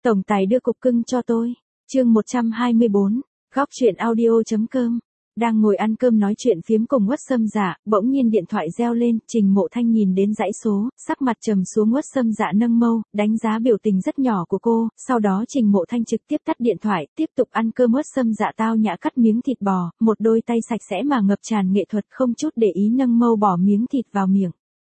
Tổng tài đưa cục cưng cho tôi. Chương 124, góc truyện audio.com. Đang ngồi ăn cơm nói chuyện phiếm cùng Uất Sâm Dạ, bỗng nhiên điện thoại reo lên, Trình Mộ Thanh nhìn đến dãy số, sắc mặt trầm xuống. Uất Sâm Dạ nâng mâu, đánh giá biểu tình rất nhỏ của cô, sau đó Trình Mộ Thanh trực tiếp tắt điện thoại, tiếp tục ăn cơm. Uất Sâm Dạ tao nhã cắt miếng thịt bò, một đôi tay sạch sẽ mà ngập tràn nghệ thuật, không chút để ý nâng mâu bỏ miếng thịt vào miệng.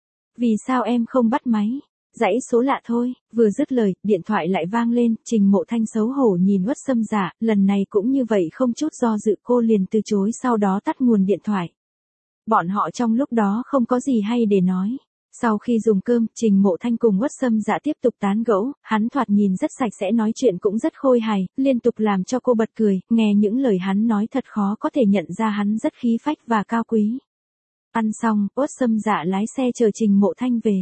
Vì sao em không bắt máy? Dãy số lạ thôi. Vừa dứt lời, điện thoại lại vang lên, Trình Mộ Thanh xấu hổ nhìn Uất Sâm Dạ, lần này cũng như vậy không chút do dự cô liền từ chối, sau đó tắt nguồn điện thoại. Bọn họ trong lúc đó không có gì hay để nói. Sau khi dùng cơm, Trình Mộ Thanh cùng Uất Sâm Dạ tiếp tục tán gẫu, hắn thoạt nhìn rất sạch sẽ, nói chuyện cũng rất khôi hài, liên tục làm cho cô bật cười, nghe những lời hắn nói thật khó có thể nhận ra hắn rất khí phách và cao quý. Ăn xong, Uất Sâm Dạ lái xe chờ Trình Mộ Thanh về.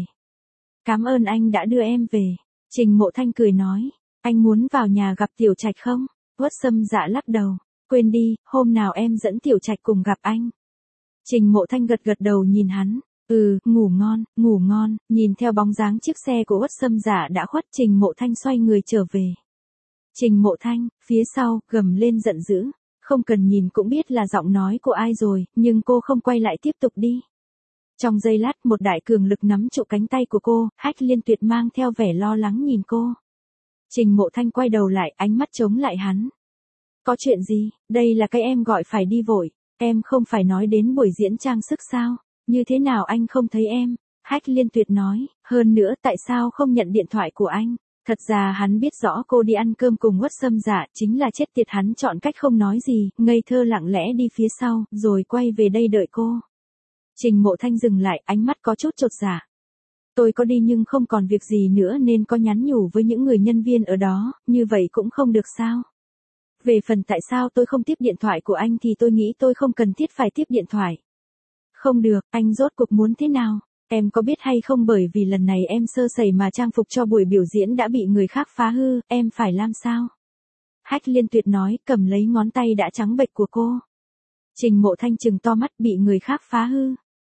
Cảm ơn anh đã đưa em về. Trình Mộ Thanh cười nói, anh muốn vào nhà gặp Tiểu Trạch không? Uất Sâm Dạ lắc đầu, quên đi, hôm nào em dẫn Tiểu Trạch cùng gặp anh. Trình Mộ Thanh gật đầu nhìn hắn, ngủ ngon. Nhìn theo bóng dáng chiếc xe của Uất Sâm Dạ đã khuất, Trình Mộ Thanh xoay người trở về. Trình Mộ Thanh, phía sau, gầm lên giận dữ, không cần nhìn cũng biết là giọng nói của ai rồi, nhưng cô không quay lại tiếp tục đi. Trong giây lát, một đại cường lực nắm trụ cánh tay của cô, Hách Liên Tuyệt mang theo vẻ lo lắng nhìn cô. Trình Mộ Thanh quay đầu lại, ánh mắt chống lại hắn. Có chuyện gì? Đây là cái em gọi phải đi vội. Em không phải nói đến buổi diễn trang sức sao? Như thế nào anh không thấy em? Hách Liên Tuyệt nói, hơn nữa tại sao không nhận điện thoại của anh? Thật ra hắn biết rõ cô đi ăn cơm cùng Uất Sâm Dạ, chính là chết tiệt, hắn chọn cách không nói gì, ngây thơ lặng lẽ đi phía sau, rồi quay về đây đợi cô. Trình Mộ Thanh dừng lại, ánh mắt có chút chột dạ. Tôi có đi nhưng không còn việc gì nữa nên có nhắn nhủ với những người nhân viên ở đó, như vậy cũng không được sao? Về phần tại sao tôi không tiếp điện thoại của anh thì tôi nghĩ tôi không cần thiết phải tiếp điện thoại. Không được, anh rốt cuộc muốn thế nào? Em có biết hay không, bởi vì lần này em sơ sẩy mà trang phục cho buổi biểu diễn đã bị người khác phá hư, em phải làm sao? Hách Liên Tuyệt nói, cầm lấy ngón tay đã trắng bệch của cô. Trình Mộ Thanh trừng to mắt, bị người khác phá hư.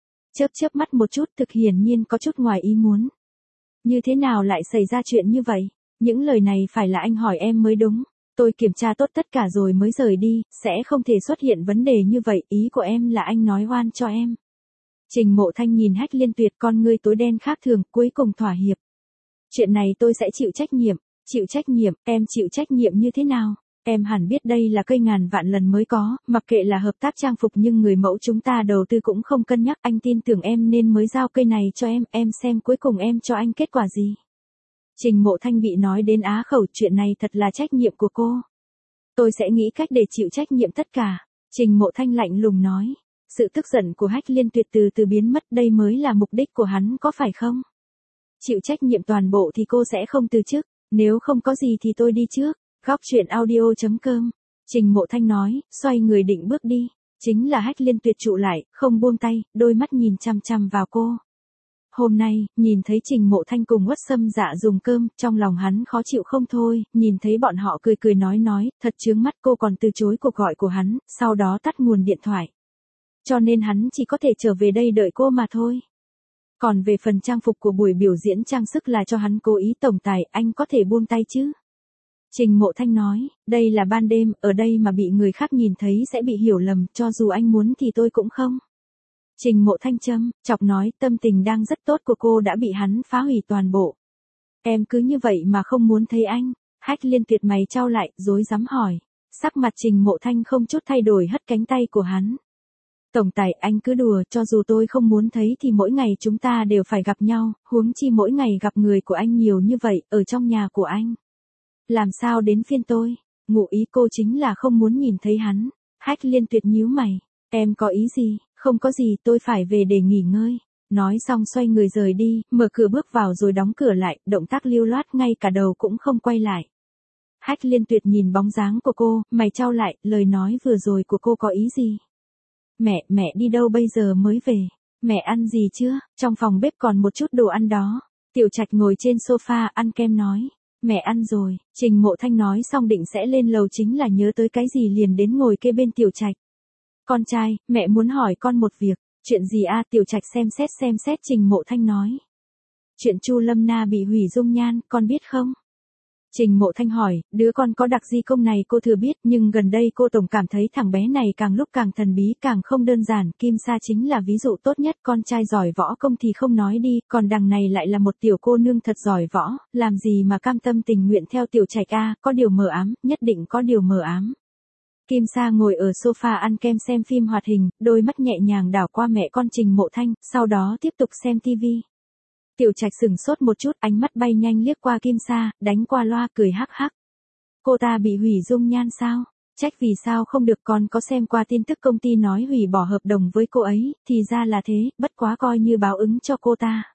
Chớp mắt một chút, thực hiển nhiên có chút ngoài ý muốn. Như thế nào lại xảy ra chuyện như vậy? Những lời này phải là anh hỏi em mới đúng. Tôi kiểm tra tốt tất cả rồi mới rời đi, sẽ không thể xuất hiện vấn đề như vậy, ý của em là anh nói oan cho em. Trình Mộ Thanh nhìn Hách Liên Tuyệt, con ngươi tối đen khác thường, cuối cùng thỏa hiệp. Chuyện này tôi sẽ chịu trách nhiệm. Chịu trách nhiệm? Em chịu trách nhiệm như thế nào? Em hẳn biết đây là cây ngàn vạn lần mới có, mặc kệ là hợp tác trang phục nhưng người mẫu chúng ta đầu tư cũng không cân nhắc, anh tin tưởng em nên mới giao cây này cho em xem cuối cùng em cho anh kết quả gì. Trình Mộ Thanh bị nói đến á khẩu, chuyện này thật là trách nhiệm của cô. Tôi sẽ nghĩ cách để chịu trách nhiệm tất cả. Trình Mộ Thanh lạnh lùng nói. Sự tức giận của Hách Liên Tuyệt từ từ biến mất, đây mới là mục đích của hắn có phải không? Chịu trách nhiệm toàn bộ thì cô sẽ không từ chức, nếu không có gì thì tôi đi trước. Góc truyện audio.com. Trình Mộ Thanh nói, xoay người định bước đi. Chính là Hách Liên Tuyệt trụ lại, không buông tay, đôi mắt nhìn chằm chằm vào cô. Hôm nay, nhìn thấy Trình Mộ Thanh cùng Uất Sâm Dạ dùng cơm, trong lòng hắn khó chịu không thôi, nhìn thấy bọn họ cười nói, thật chướng mắt, cô còn từ chối cuộc gọi của hắn, sau đó tắt nguồn điện thoại. Cho nên hắn chỉ có thể trở về đây đợi cô mà thôi. Còn về phần trang phục của buổi biểu diễn trang sức là cho hắn cố ý, tổng tài, anh có thể buông tay chứ? Trình Mộ Thanh nói, đây là ban đêm, ở đây mà bị người khác nhìn thấy sẽ bị hiểu lầm, cho dù anh muốn thì tôi cũng không. Trình Mộ Thanh chọc nói, tâm tình đang rất tốt của cô đã bị hắn phá hủy toàn bộ. Em cứ như vậy mà không muốn thấy anh. Hách Liên Tuyệt mày chau lại, rối rắm hỏi. Sắc mặt Trình Mộ Thanh không chút thay đổi, hất cánh tay của hắn. Tổng tài, anh cứ đùa, cho dù tôi không muốn thấy thì mỗi ngày chúng ta đều phải gặp nhau, huống chi mỗi ngày gặp người của anh nhiều như vậy, ở trong nhà của anh. Làm sao đến phiên tôi? Ngụ ý cô chính là không muốn nhìn thấy hắn. Hách Liên Tuyệt nhíu mày. Em có ý gì? Không có gì, tôi phải về để nghỉ ngơi. Nói xong xoay người rời đi, mở cửa bước vào rồi đóng cửa lại, động tác lưu loát, ngay cả đầu cũng không quay lại. Hách Liên Tuyệt nhìn bóng dáng của cô, mày chau lại, lời nói vừa rồi của cô có ý gì? Mẹ đi đâu bây giờ mới về? Mẹ ăn gì chưa? Trong phòng bếp còn một chút đồ ăn đó. Tiểu Trạch ngồi trên sofa ăn kem nói. Mẹ ăn rồi. Trình Mộ Thanh nói xong định sẽ lên lầu, chính là nhớ tới cái gì liền đến ngồi kê bên Tiểu Trạch. Con trai, mẹ muốn hỏi con một việc. Chuyện gì a? Tiểu Trạch xem xét Trình Mộ Thanh nói. Chuyện Chu Lâm Na bị hủy dung nhan, con biết không? Trình Mộ Thanh hỏi, đứa con có đặc di công này cô thừa biết, nhưng gần đây cô tổng cảm thấy thằng bé này càng lúc càng thần bí, càng không đơn giản, Kim Sa chính là ví dụ tốt nhất, con trai giỏi võ công thì không nói đi, còn đằng này lại là một tiểu cô nương thật giỏi võ, làm gì mà cam tâm tình nguyện theo Tiểu Trạch a, có điều mờ ám, nhất định có điều mờ ám. Kim Sa ngồi ở sofa ăn kem xem phim hoạt hình, đôi mắt nhẹ nhàng đảo qua mẹ con Trình Mộ Thanh, sau đó tiếp tục xem tivi. Tiểu Trạch sửng sốt một chút, ánh mắt bay nhanh liếc qua Kim Sa, đánh qua loa cười hắc hắc. Cô ta bị hủy dung nhan sao? Trách vì sao không được, con có xem qua tin tức công ty nói hủy bỏ hợp đồng với cô ấy, thì ra là thế, bất quá coi như báo ứng cho cô ta.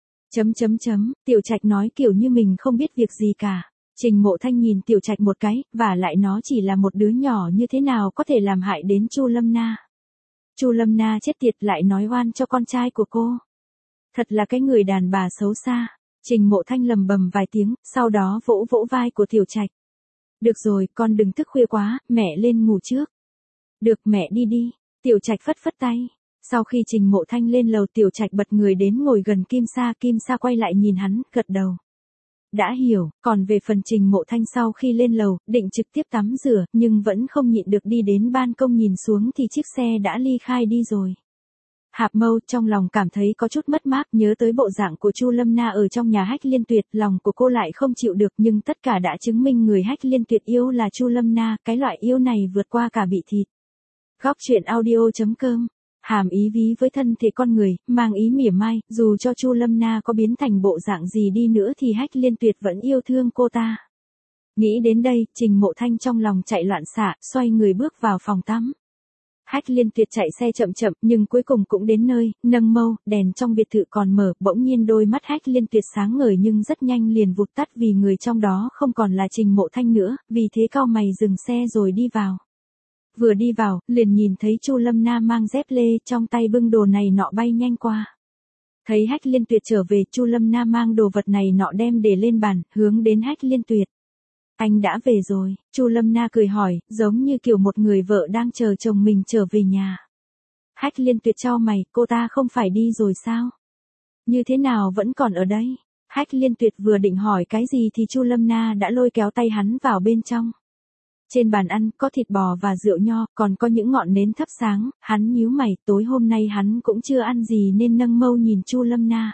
Tiểu Trạch nói kiểu như mình không biết việc gì cả. Trình Mộ Thanh nhìn Tiểu Trạch một cái, và lại nó chỉ là một đứa nhỏ như thế nào có thể làm hại đến Chu Lâm Na. Chu Lâm Na chết tiệt lại nói oan cho con trai của cô. Thật là cái người đàn bà xấu xa. Trình Mộ Thanh lầm bầm vài tiếng, sau đó vỗ vỗ vai của Tiểu Trạch. Được rồi, con đừng thức khuya quá, mẹ lên ngủ trước. Được, mẹ đi đi. Tiểu Trạch phất phất tay. Sau khi Trình Mộ Thanh lên lầu, Tiểu Trạch bật người đến ngồi gần Kim Sa quay lại nhìn hắn, gật đầu. Đã hiểu, còn về phần Trình Mộ Thanh sau khi lên lầu, định trực tiếp tắm rửa, nhưng vẫn không nhịn được đi đến ban công nhìn xuống thì chiếc xe đã ly khai đi rồi. Hạp Mâu trong lòng cảm thấy có chút mất mát, nhớ tới bộ dạng của Chu Lâm Na ở trong nhà Hách Liên Tuyệt, lòng của cô lại không chịu được, nhưng tất cả đã chứng minh người Hách Liên Tuyệt yêu là Chu Lâm Na, cái loại yêu này vượt qua cả bị thịt. Góc truyện audio.com, hàm ý ví với thân thể con người, mang ý mỉa mai, dù cho Chu Lâm Na có biến thành bộ dạng gì đi nữa thì Hách Liên Tuyệt vẫn yêu thương cô ta. Nghĩ đến đây, Trình Mộ Thanh trong lòng chạy loạn xạ, xoay người bước vào phòng tắm. Hách Liên Tuyệt chạy xe chậm chậm, nhưng cuối cùng cũng đến nơi, nâng mâu, đèn trong biệt thự còn mở, bỗng nhiên đôi mắt Hách Liên Tuyệt sáng ngời nhưng rất nhanh liền vụt tắt vì người trong đó không còn là Trình Mộ Thanh nữa, vì thế cau mày dừng xe rồi đi vào. Vừa đi vào, liền nhìn thấy Chu Lâm Na mang dép lê, trong tay bưng đồ này nọ bay nhanh qua. Thấy Hách Liên Tuyệt trở về, Chu Lâm Na mang đồ vật này nọ đem để lên bàn, hướng đến Hách Liên Tuyệt. Anh đã về rồi, Chu Lâm Na cười hỏi, giống như kiểu một người vợ đang chờ chồng mình trở về nhà. Hách Liên Tuyệt chau mày, cô ta không phải đi rồi sao? Như thế nào vẫn còn ở đây? Hách Liên Tuyệt vừa định hỏi cái gì thì Chu Lâm Na đã lôi kéo tay hắn vào bên trong. Trên bàn ăn có thịt bò và rượu nho, còn có những ngọn nến thắp sáng, hắn nhíu mày, tối hôm nay hắn cũng chưa ăn gì nên nâng mâu nhìn Chu Lâm Na.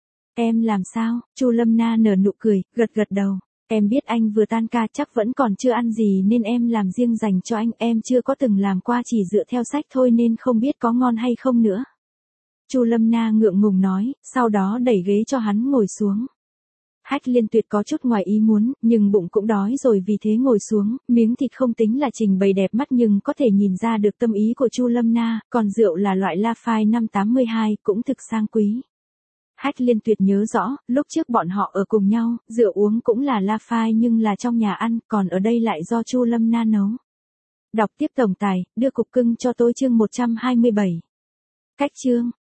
Em làm sao? Chu Lâm Na nở nụ cười, gật gật đầu. Em biết anh vừa tan ca chắc vẫn còn chưa ăn gì nên em làm riêng dành cho anh, em chưa có từng làm qua chỉ dựa theo sách thôi nên không biết có ngon hay không nữa. Chu Lâm Na ngượng ngùng nói, sau đó đẩy ghế cho hắn ngồi xuống. Hách Liên Tuyệt có chút ngoài ý muốn, nhưng bụng cũng đói rồi vì thế ngồi xuống, miếng thịt không tính là trình bày đẹp mắt nhưng có thể nhìn ra được tâm ý của Chu Lâm Na, còn rượu là loại Lafite 582, cũng thực sang quý. Hách Liên Tuyệt nhớ rõ, lúc trước bọn họ ở cùng nhau, rượu uống cũng là Lafite nhưng là trong nhà ăn, còn ở đây lại do Chu Lâm Na nấu. Đọc tiếp tổng tài, đưa cục cưng cho tôi chương 127. Cách chương.